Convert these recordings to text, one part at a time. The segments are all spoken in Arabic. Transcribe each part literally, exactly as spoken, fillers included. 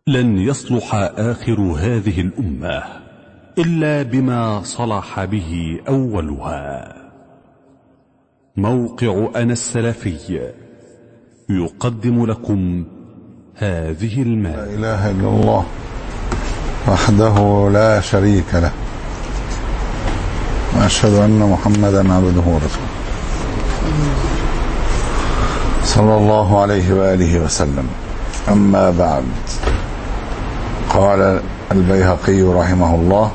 لن يصلح آخر هذه الأمة إلا بما صلح به أولها. موقع أنا السلفي يقدم لكم هذه المادة. لا إله إلا الله وحده لا شريك له، وأشهد أن محمدا عبده ورسوله صلى الله عليه وآله وسلم. أما بعد، قال البيهقي رحمه الله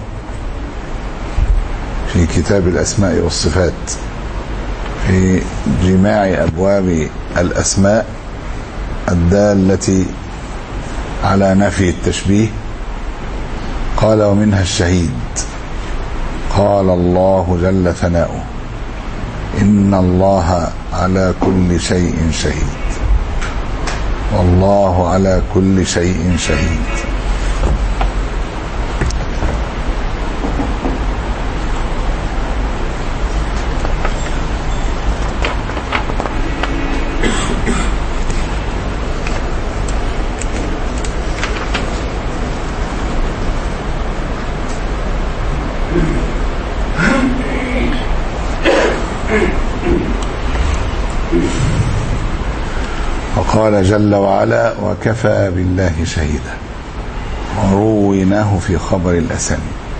في كتاب الأسماء والصفات في جماع أبواب الأسماء الدالة على نفي التشبيه، قال: ومنها الشهيد. قال الله جل ثناؤه: إن الله على كل شيء شهيد، والله على كل شيء شهيد. وقال جل وعلا: وكفى بالله شهيدا، ورويناه في خبر الأسامي.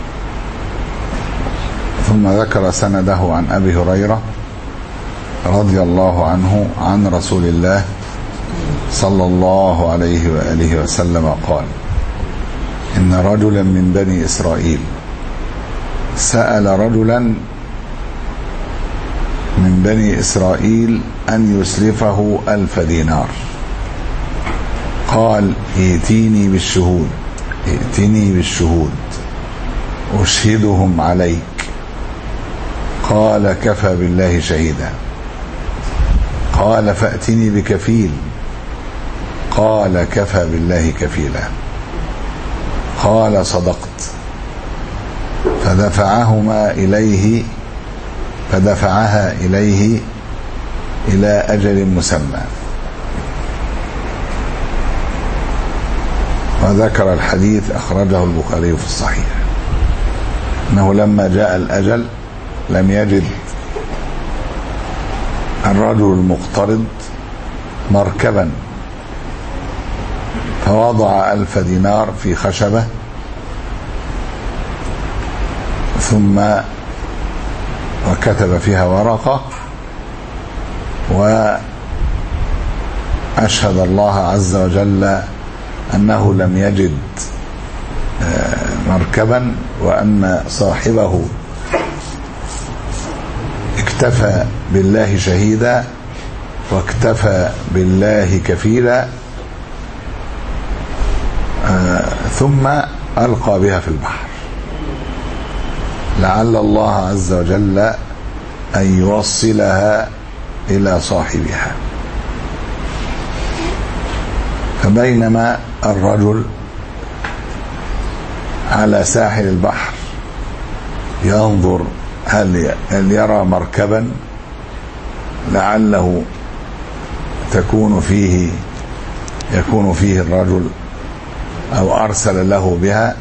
ثم ذكر سنده عن أبي هريرة رضي الله عنه عن رسول الله صلى الله عليه وآله وسلم قال: إن رجلا من بني إسرائيل سأل رجلا من بني إسرائيل أن يسلفه ألف دينار، قال: ائتيني بالشهود ائتني بالشهود أشهدهم عليك. قال: كفى بالله شهيدا. قال: فأتني بكفيل. قال: كفى بالله كفيلا. قال: صدقت. فدفعهما إليه فدفعها إليه إلى أجل مسمى. وذكر الحديث أخرجه البخاري في الصحيح، أنه لما جاء الأجل لم يجد الرجل المقترض مركبا، فوضع ألف دينار في خشبة، ثم وكتب فيها ورقة وأشهد الله عز وجل أنه لم يجد مركبا، وأن صاحبه اكتفى بالله شهيدا واكتفى بالله كفيلا، ثم ألقى بها في البحر لعل الله عز وجل أن يوصلها إلى صاحبها. فبينما الرجل على ساحل البحر ينظر هل هل يرى مركبا لعله تكون فيه يكون فيه الرجل أو أرسل له بها،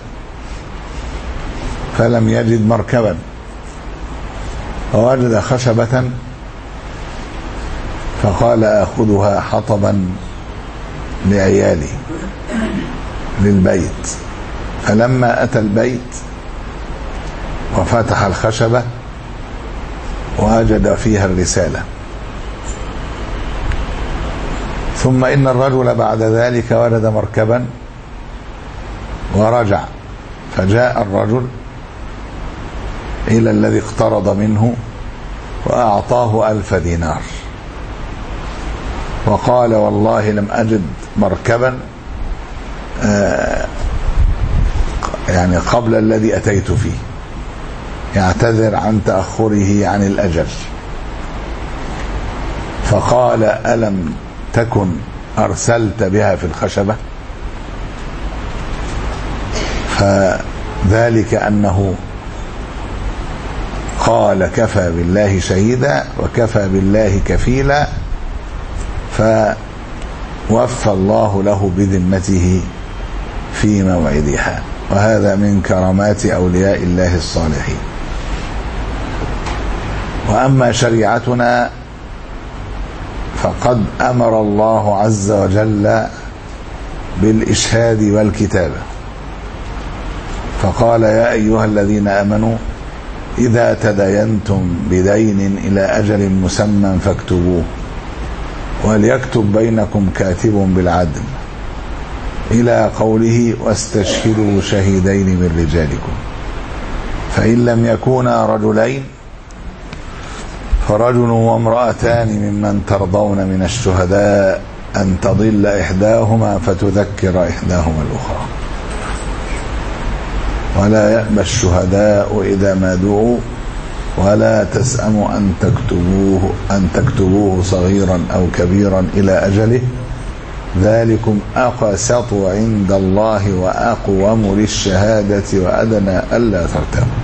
فلم يجد مركبا، فوجد خشبة فقال: آخذها حطبا لعيالي للبيت. فلما أتى البيت وفتح الخشبة وجد فيها الرسالة. ثم إن الرجل بعد ذلك وجد مركبا ورجع، فجاء الرجل إلى الذي اقترض منه وأعطاه ألف دينار، وقال: والله لم أجد مركبا يعني قبل الذي أتيت فيه، يعتذر عن تأخره عن الأجل. فقال: ألم تكن أرسلت بها في الخشبة؟ فذلك أنه قال: كفى بالله شهيدا وكفى بالله كفيلا، فوفى الله له بذمته في موعدها، وهذا من كرامات أولياء الله الصالحين. وأما شريعتنا فقد أمر الله عز وجل بالإشهاد والكتابة، فقال: يا أيها الذين آمنوا إذا تداينتم بدين إلى أجل مسمى فاكتبوه وليكتب بينكم كاتب بالعدل، إلى قوله: واستشهدوا شهيدين من رجالكم، فإن لم يكونا رجلين فرجل وامرأتان ممن ترضون من الشهداء أن تضل إحداهما فتذكر إحداهما الأخرى، ولا يأبى الشهداء إذا ما دعوا ولا تسأموا أن تكتبوه أن تكتبوه صغيرا أو كبيرا إلى أجله، ذلكم أقسط عند الله وأقوم للشهادة وأدنى ألا ترتابوا.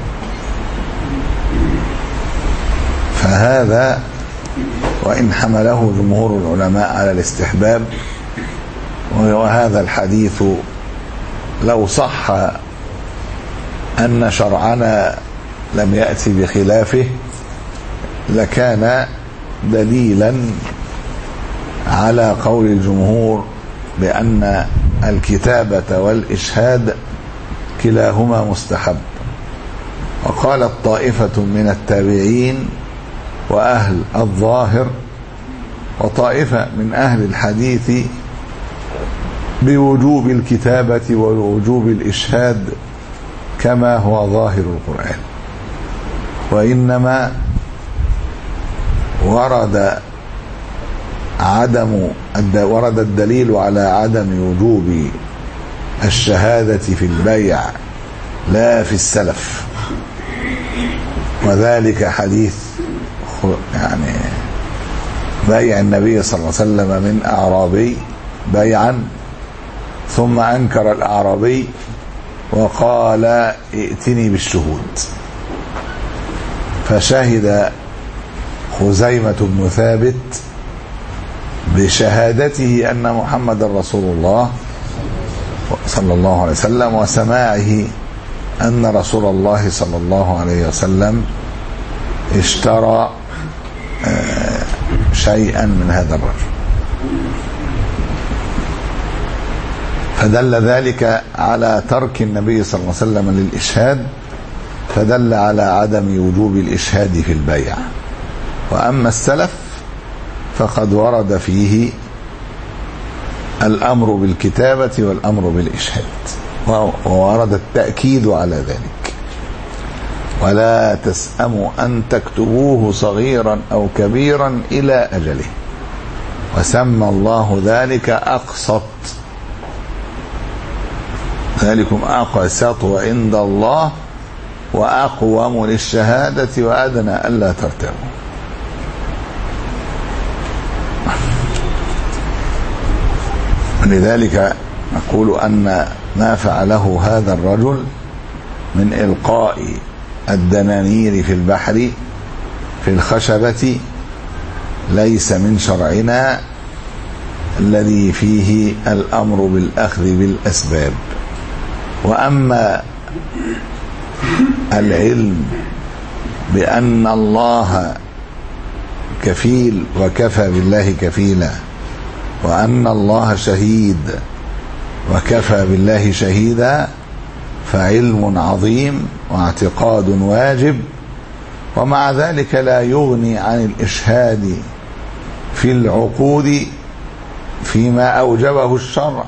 فهذا وإن حمله جمهور العلماء على الاستحباب، وهذا الحديث لو صح أن شرعنا لم يأتي بخلافه لكان دليلا على قول الجمهور بأن الكتابة والإشهاد كلاهما مستحب. وقالت طائفة من التابعين وأهل الظاهر وطائفة من أهل الحديث بوجوب الكتابة ووجوب الإشهاد كما هو ظاهر القرآن، وإنما ورد عدم ورد الدليل على عدم وجوب الشهادة في البيع لا في السلف، وذلك حديث يعني بيع النبي صلى الله عليه وسلم من أعرابي بيعا ثم أنكر الأعرابي وقال: ائتني بالشهود، فشهد خزيمة بن ثابت بشهادته أن محمد رسول الله صلى الله عليه وسلم، وسماعه أن رسول الله صلى الله عليه وسلم اشترى شيئا من هذا الرجل، فدل ذلك على ترك النبي صلى الله عليه وسلم للإشهاد، فدل على عدم وجوب الإشهاد في البيع. وأما السلف فقد ورد فيه الأمر بالكتابة والأمر بالإشهاد، وورد التأكيد على ذلك: ولا تسأموا أن تكتبوه صغيرا أو كبيرا إلى أجله، وسمى الله ذلك أقسط، ذلكم أقسط عند الله وأقوم للشهادة وأدنى ألا ترتابوا. لذلك نقول أن ما فعله هذا الرجل من إلقاء الدنانير في البحر في الخشبة ليس من شرعنا الذي فيه الأمر بالأخذ بالأسباب. وأما العلم بأن الله كفيل وكفى بالله كفيلا، وأن الله شهيد وكفى بالله شهيدا، فعلم عظيم واعتقاد واجب، ومع ذلك لا يغني عن الإشهاد في العقود فيما أوجبه الشرع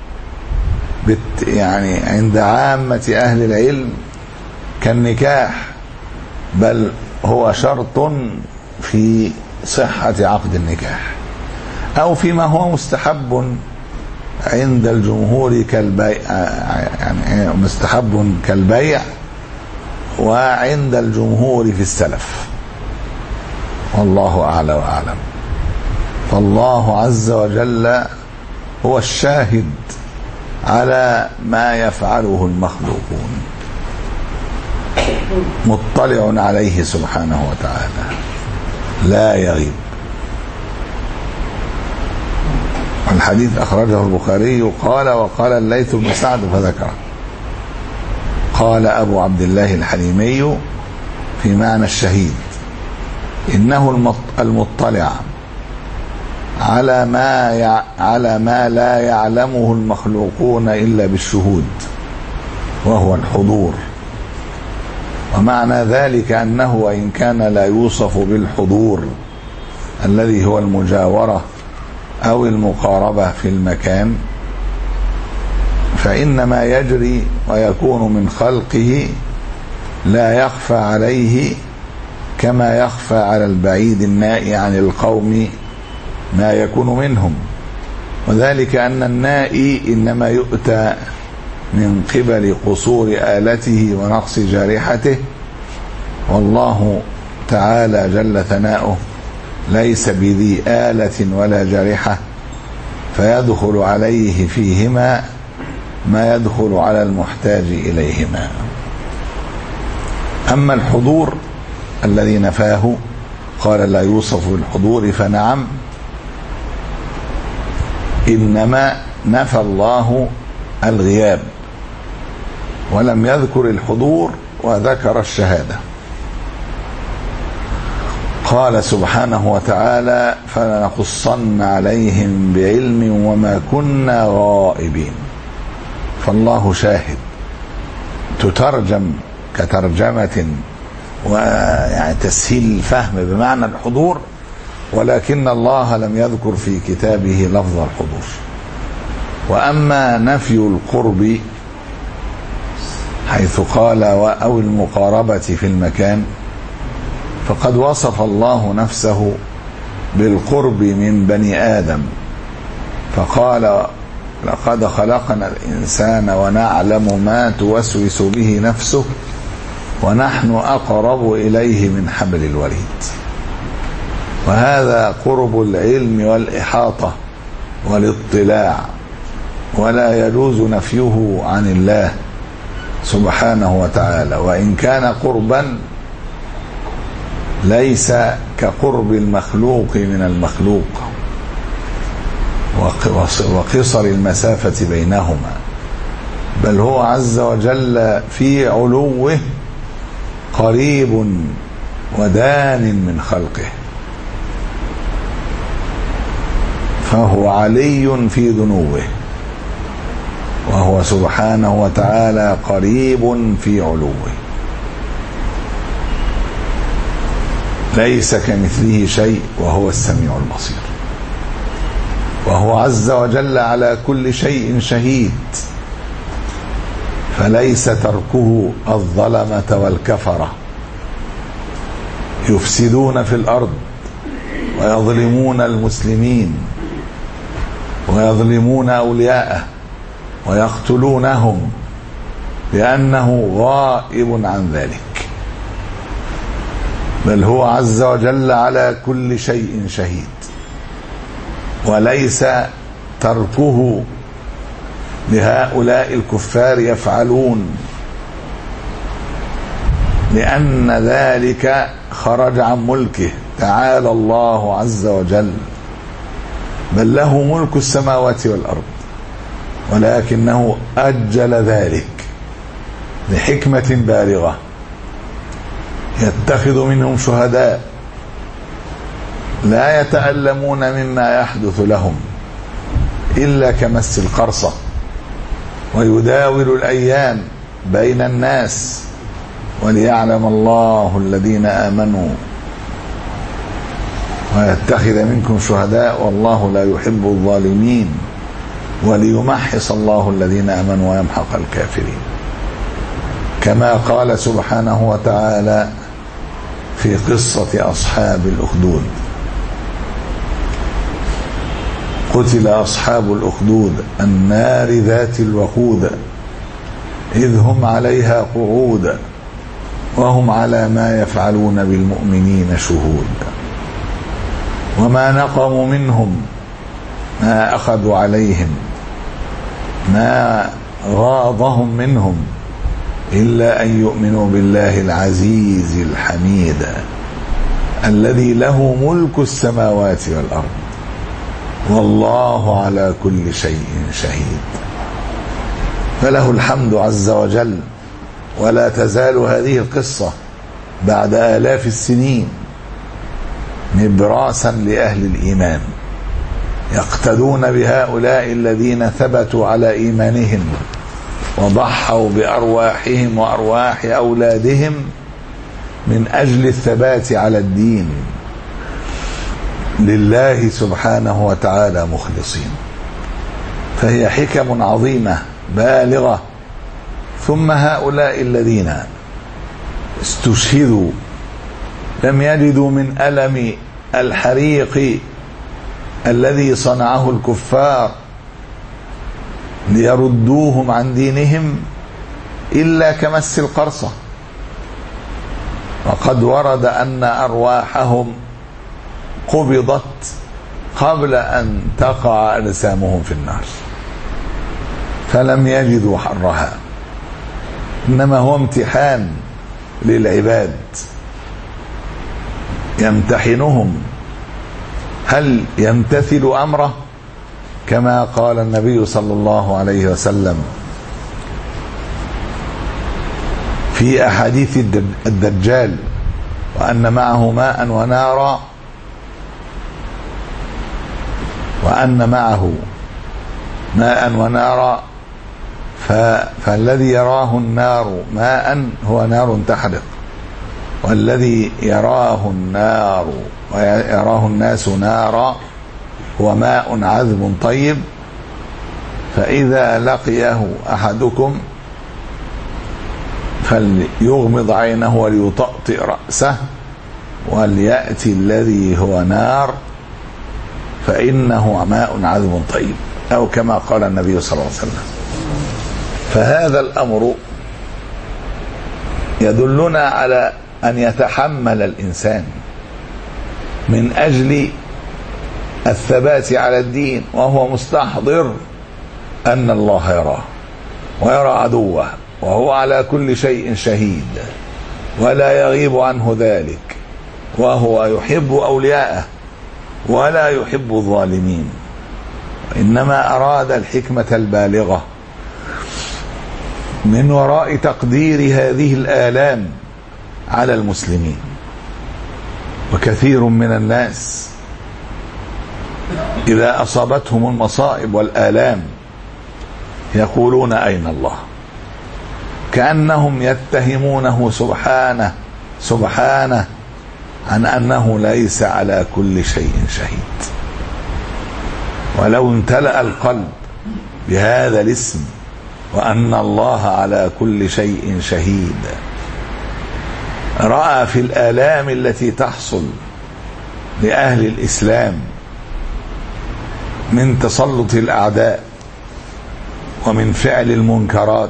يعني عند عامة أهل العلم كالنكاح، بل هو شرط في صحة عقد النكاح، أو فيما هو مستحب عند الجمهور كالبيع، يعني مستحب كالبيع، وعند الجمهور في السلف، والله أعلى وأعلم. فالله عز وجل هو الشاهد على ما يفعله المخلوقون، مطلع عليه سبحانه وتعالى لا يغيب. والحديث أخرجه البخاري. قال وقال الليث بن سعد فذكره. قال أبو عبد الله الحليمي في معنى الشهيد: إنه المطلع على ما يع... على ما لا يعلمه المخلوقون إلا بالشهود، وهو الحضور. ومعنى ذلك أنه وإن كان لا يوصف بالحضور الذي هو المجاورة أو المقاربة في المكان، فإن ما يجري ويكون من خلقه لا يخفى عليه كما يخفى على البعيد النائي عن القوم ما يكون منهم. وذلك أن النائي إنما يؤتى من قبل قصور آلته ونقص جارحته، والله تعالى جل ثناؤه ليس بذي آلة ولا جارحة، فيدخل عليه فيهما ما يدخل على المحتاج إليهما. أما الحضور الذي نفاه قال لا يوصف بالحضور، فنعم، إنما نفى الله الغياب ولم يذكر الحضور وذكر الشهادة. قال سبحانه وتعالى: فلنقصن عليهم بعلم وما كنا غائبين. فالله شاهد، تترجم كترجمة ويعني تسهيل الفهم بمعنى الحضور، ولكن الله لم يذكر في كتابه لفظ الحضور. وأما نفي القرب حيث قال أو المقاربة في المكان، فقد وصف الله نفسه بالقرب من بني آدم، فقال: لقد خلقنا الإنسان ونعلم ما توسوس به نفسه ونحن أقرب إليه من حبل الوريد. وهذا قرب العلم والإحاطة والاطلاع، ولا يجوز نفيه عن الله سبحانه وتعالى، وإن كان قربا ليس كقرب المخلوق من المخلوق وقصر المسافة بينهما، بل هو عز وجل في علوه قريب ودان من خلقه، فهو علي في دنوه، وهو سبحانه وتعالى قريب في علوه، ليس كمثله شيء وهو السميع البصير. وهو عز وجل على كل شيء شهيد، فليس تركه الظلمة والكفرة يفسدون في الأرض ويظلمون المسلمين ويظلمون أولياءه ويقتلونهم، لأنه غائب عن ذلك، بل هو عز وجل على كل شيء شهيد. وليس تركه لهؤلاء الكفار يفعلون، لأن ذلك خرج عن ملكه تعالى الله عز وجل، بل له ملك السماوات والأرض، ولكنه أجل ذلك لحكمة بالغة، يتخذ منهم شهداء لا يتألمون مما يحدث لهم إلا كمس القرصة، ويداول الأيام بين الناس وليعلم الله الذين آمنوا ويتخذ منكم شهداء والله لا يحب الظالمين وليمحص الله الذين آمنوا ويمحق الكافرين. كما قال سبحانه وتعالى في قصة أصحاب الأخدود: قتل أصحاب الأخدود النار ذات الوقود إذ هم عليها قعود وهم على ما يفعلون بالمؤمنين شهود وما نقموا منهم ما أخذوا عليهم ما غاضهم منهم إلا أن يؤمنوا بالله العزيز الحميد الذي له ملك السماوات والأرض والله على كل شيء شهيد. فله الحمد عز وجل. ولا تزال هذه القصة بعد آلاف السنين نبراسا لأهل الإيمان يقتدون بهؤلاء الذين ثبتوا على إيمانهم وضحوا بأرواحهم وأرواح أولادهم من أجل الثبات على الدين لله سبحانه وتعالى مخلصين. فهي حكم عظيمة بالغة. ثم هؤلاء الذين استشهدوا لم يجدوا من ألم الحريق الذي صنعه الكفار ليردوهم عن دينهم إلا كمس القرصة. وقد ورد أن أرواحهم قبضت قبل أن تقع أجسامهم في النار فلم يجدوا حرها. إنما هو امتحان للعباد يمتحنهم هل يمتثل أمره كما قال النبي صلى الله عليه وسلم في أحاديث الدجال وأن معه ماء ونارا وأن معه ماء ونارا فالذي يراه النار ماء هو نار تحرق والذي يراه النار ويراه الناس نارا هو ماء عذب طيب. فإذا لقيه أحدكم فليغمض عينه وليطأطئ رأسه وليأتي الذي هو نار فإنه ماء عذب طيب أو كما قال النبي صلى الله عليه وسلم. فهذا الأمر يدلنا على أن يتحمل الإنسان من أجل الثبات على الدين وهو مستحضر أن الله يراه ويرى عدوه وهو على كل شيء شهيد ولا يغيب عنه ذلك وهو يحب أولياءه ولا يحب الظالمين. إنما أراد الحكمة البالغة من وراء تقدير هذه الآلام على المسلمين. وكثير من الناس إذا أصابتهم المصائب والآلام يقولون أين الله، كأنهم يتهمونه سبحانه سبحانه عن أنه ليس على كل شيء شهيد. ولو امتلأ القلب بهذا الاسم وأن الله على كل شيء شهيد رأى في الآلام التي تحصل لأهل الإسلام من تسلط الأعداء ومن فعل المنكرات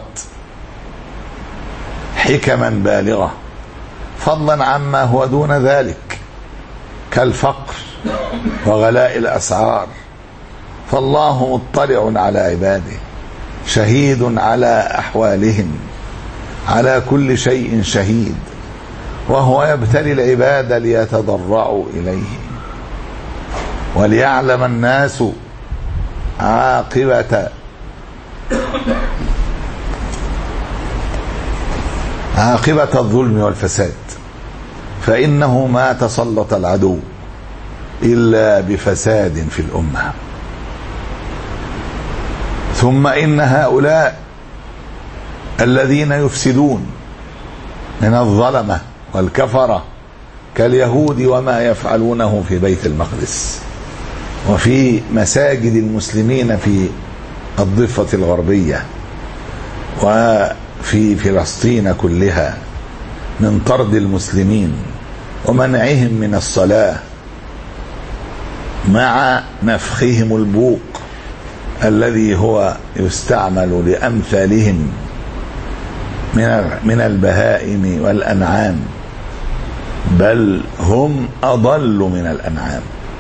حكما بالغة، فضلا عما هو دون ذلك كالفقر وغلاء الأسعار. فالله مطلع على عباده شهيد على أحوالهم على كل شيء شهيد، وهو يبتلي العباد ليتضرعوا إليه وليعلم الناس عاقبة عاقبة الظلم والفساد. فإنه ما تسلط العدو إلا بفساد في الأمة. ثم إن هؤلاء الذين يفسدون من الظلمة والكفرة كاليهود وما يفعلونه في بيت المقدس وفي مساجد المسلمين في الضفة الغربية وفي فلسطين كلها من طرد المسلمين ومنعهم من الصلاة مع نفخهم البوق الذي هو يستعمل لأمثالهم من البهائم والأنعام، بل هم أضل من الأنعام.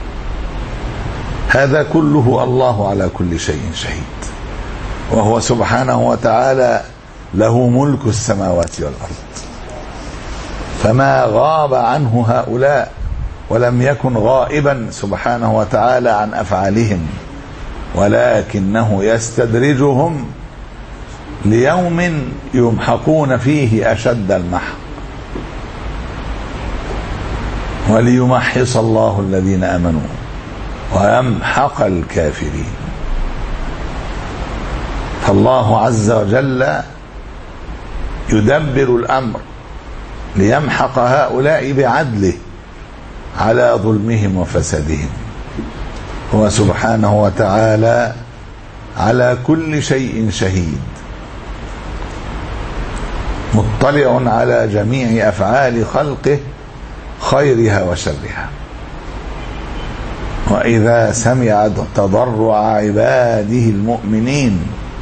هذا كله الله على كل شيء شهيد، وهو سبحانه وتعالى له ملك السماوات والأرض. فما غاب عنه هؤلاء ولم يكن غائبا سبحانه وتعالى عن أفعالهم، ولكنه يستدرجهم ليوم يمحقون فيه أشد المحق، وليمحص الله الذين آمنوا ويمحق الكافرين. فالله عز وجل يدبر الأمر ليمحق هؤلاء بعدله على ظلمهم وفسادهم. هو سبحانه وتعالى على كل شيء شهيد، مطلع على جميع أفعال خلقه خيرها وشرها. وإذا سمع تضرع عباده المؤمنين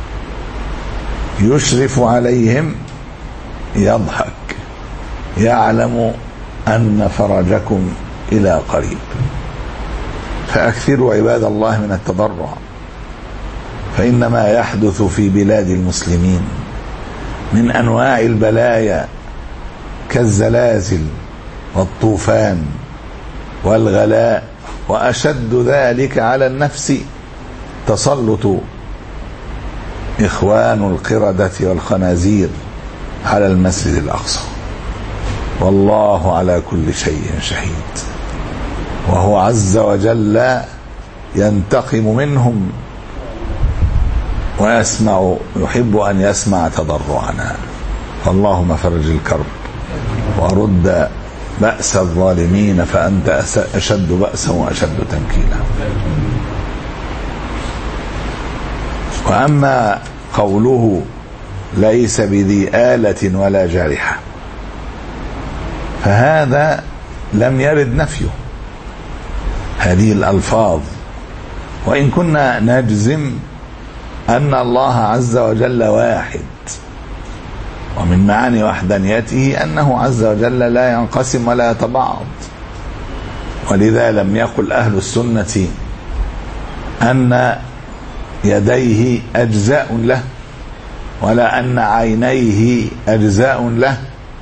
يشرف عليهم يضحك، يعلم أن فرجكم إلى قريب. فأكثروا عباد الله من التضرع، فإن ما يحدث في بلاد المسلمين من أنواع البلايا كالزلازل والطوفان والغلاء، وأشد ذلك على النفس تسلط إخوان القردة والخنازير على المسجد الأقصى. والله على كل شيء شهيد، وهو عز وجل ينتقم منهم ويسمع، يحب أن يسمع تضرعنا. فاللهم فرج الكرب ورد بأس الظالمين، فأنت أشد بأسا وأشد تنكيلا. وأما قوله ليس بذي آلة ولا جارحة، فهذا لم يرد نفيه هذه الألفاظ، وإن كنا نجزم أن الله عز وجل واحد، ومن معاني وحدانيته أنه عز وجل لا ينقسم ولا يتبعض. ولذا لم يقل أهل السنة أن يديه أجزاء له، ولا أن عينيه أجزاء له،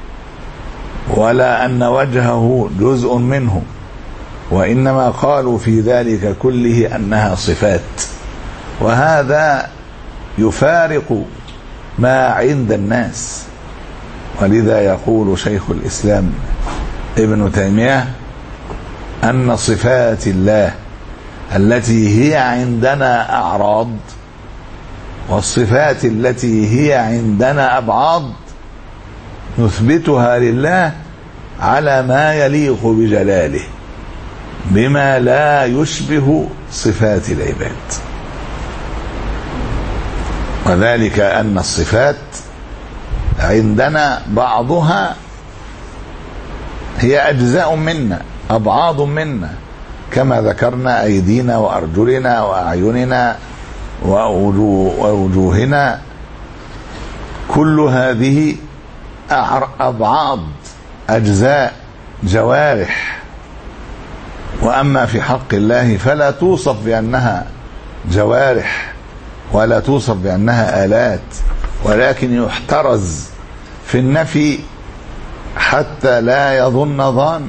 ولا أن وجهه جزء منه، وإنما قالوا في ذلك كله أنها صفات. وهذا يفارق ما عند الناس. ولذا يقول شيخ الإسلام ابن تيمية أن صفات الله التي هي عندنا أعراض، والصفات التي هي عندنا أبعاض، نثبتها لله على ما يليق بجلاله بما لا يشبه صفات العباد. وذلك أن الصفات عندنا بعضها هي أجزاء منا، أبعاض منا، كما ذكرنا أيدينا وأرجلنا وأعيننا ووجوهنا، كل هذه أبعاض، أجزاء، جوارح. وأما في حق الله فلا توصف بأنها جوارح ولا توصف بأنها آلات، ولكن يحترز في النفي حتى لا يظن ظان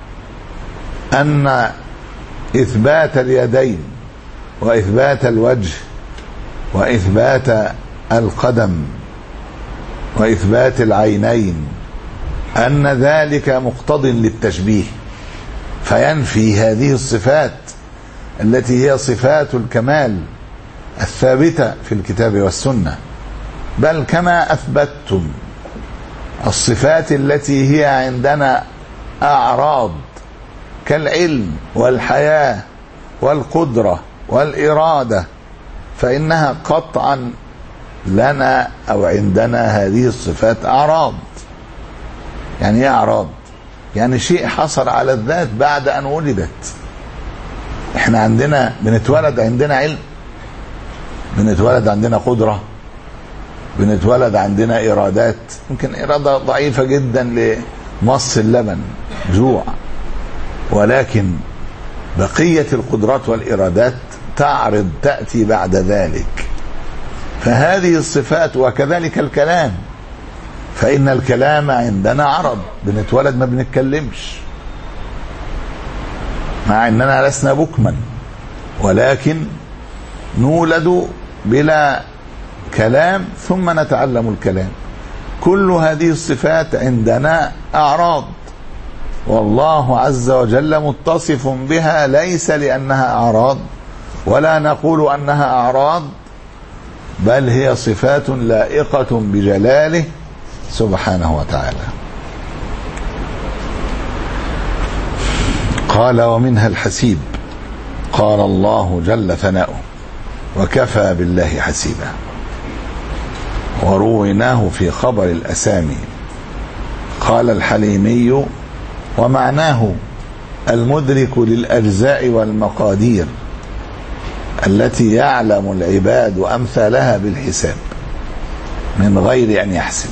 أن إثبات اليدين وإثبات الوجه وإثبات القدم وإثبات العينين أن ذلك مقتض للتشبيه، فينفي هذه الصفات التي هي صفات الكمال الثابتة في الكتاب والسنة. بل كما أثبتتم الصفات التي هي عندنا أعراض كالعلم والحياة والقدرة والإرادة، فإنها قطعا لنا أو عندنا هذه الصفات أعراض. يعني ايه أعراض؟ يعني شيء حصل على الذات بعد أن ولدت. احنا عندنا بنتولد عندنا علم، بنتولد عندنا قدرة، بنتولد عندنا إرادات، يمكن إرادة ضعيفة جدا لمص اللبن جوع، ولكن بقية القدرات والإرادات تعرض تأتي بعد ذلك. فهذه الصفات، وكذلك الكلام، فإن الكلام عندنا عرض، بنتولد ما بنتكلمش، مع أننا لسنا بكما، ولكن نولد بلا كلام ثم نتعلم الكلام. كل هذه الصفات عندنا أعراض، والله عز وجل متصف بها ليس لأنها أعراض، ولا نقول أنها أعراض، بل هي صفات لائقة بجلاله سبحانه وتعالى. قال: ومنها الحسيب. قال الله جل ثناؤه: وكفى بالله حسيبا. ورويناه في خبر الأسامي. قال الحليمي: ومعناه المدرك للأجزاء والمقادير التي يعلم العباد أمثالها بالحساب من غير أن يحسب.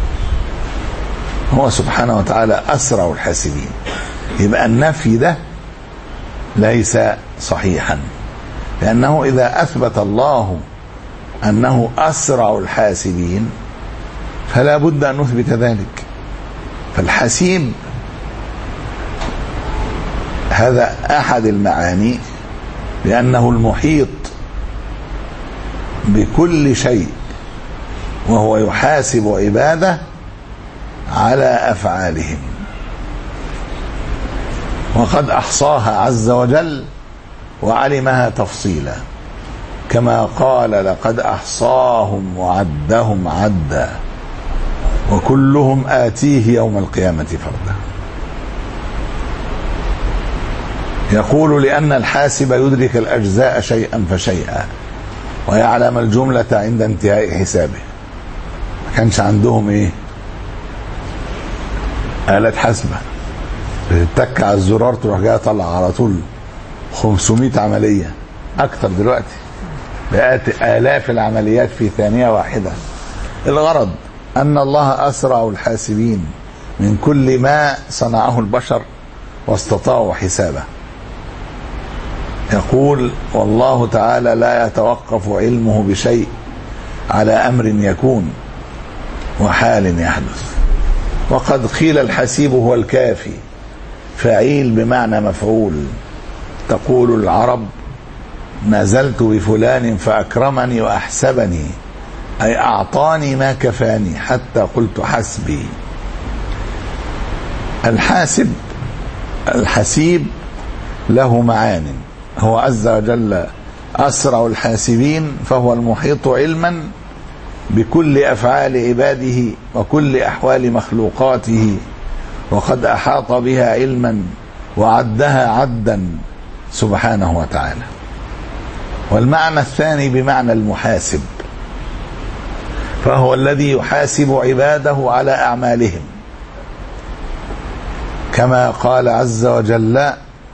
هو سبحانه وتعالى أسرع الحاسبين. يبقى النفي ده ليس صحيحا، لأنه إذا أثبت الله أنه أسرع الحاسبين فلا بد أن نثبت ذلك. فالحسيب هذا أحد المعاني، لأنه المحيط بكل شيء، وهو يحاسب عباده على أفعالهم، وقد أحصاها عز وجل وعلمها تفصيلا، كما قال: لقد أحصاهم وعدهم عدا وكلهم آتيه يوم القيامة فردا. يقول: لأن الحاسب يدرك الأجزاء شيئا فشيئا ويعلم الجملة عند انتهاء حسابه. ما كانش عندهم ايه؟ آلة حاسبة بتتك على الزرار تروح جايه طلع على طول خمسمائة عملية، أكثر دلوقتي بقت آلاف العمليات في ثانية واحدة. الغرض أن الله أسرع الحاسبين من كل ما صنعه البشر واستطاعوا حسابه. يقول: والله تعالى لا يتوقف علمه بشيء على أمر يكون وحال يحدث. وقد قيل الحسيب هو الكافي، فعيل بمعنى مفعول. تقول العرب: نزلت بفلان فأكرمني وأحسبني، أي أعطاني ما كفاني حتى قلت حسبي. الحاسب الحسيب له معان. هو عز وجل أسرع الحاسبين، فهو المحيط علما بكل أفعال عباده وكل أحوال مخلوقاته، وقد أحاط بها علما وعدها عدا سبحانه وتعالى. والمعنى الثاني بمعنى المحاسب، فهو الذي يحاسب عباده على أعمالهم، كما قال عز وجل: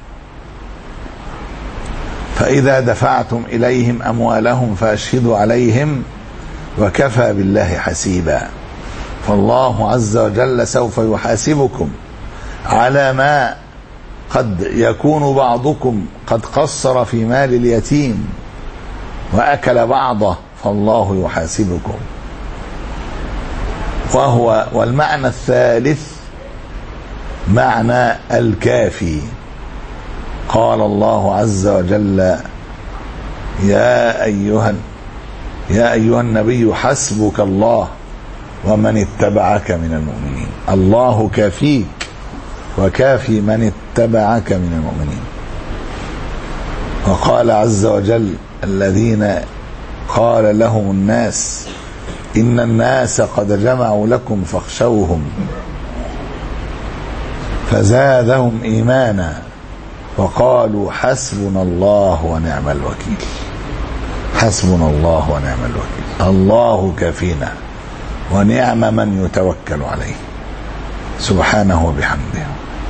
فإذا دفعتم إليهم أموالهم فأشهدوا عليهم وكفى بالله حسيبا. فالله عز وجل سوف يحاسبكم على ما قد يكون بعضكم قد قصر في مال اليتيم وأكل بعضه، فالله يحاسبكم. وهو والمعنى الثالث معنى الكافي. قال الله عز وجل: يا أيها يا أيها النبي حسبك الله ومن اتبعك من المؤمنين. الله كافيك وكافي من اتبعك من المؤمنين. وقال عز وجل: الذين قال لهم الناس إن الناس قد جمعوا لكم فاخشوهم فزادهم إيمانا وقالوا حسبنا الله ونعم الوكيل. حسبنا الله ونعم الوكيل. الله كافينا ونعم من يتوكل عليه سبحانه وبحمده.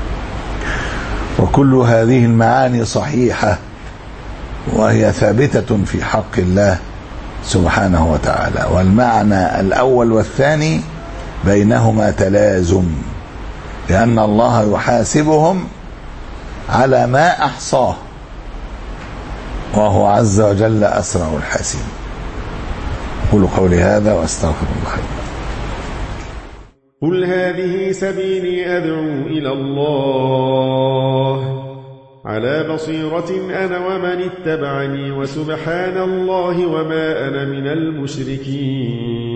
وكل هذه المعاني صحيحة، وهي ثابتة في حق الله سبحانه وتعالى. والمعنى الأول والثاني بينهما تلازم، لأن الله يحاسبهم على ما أحصاه، وهو عز وجل أسرع الحاسبين. قولوا قولي هذا وأستغفر الله. قل هذه سبيلي أدعو إلى الله على بصيرة أنا ومن اتبعني وسبحان الله وما أنا من المشركين.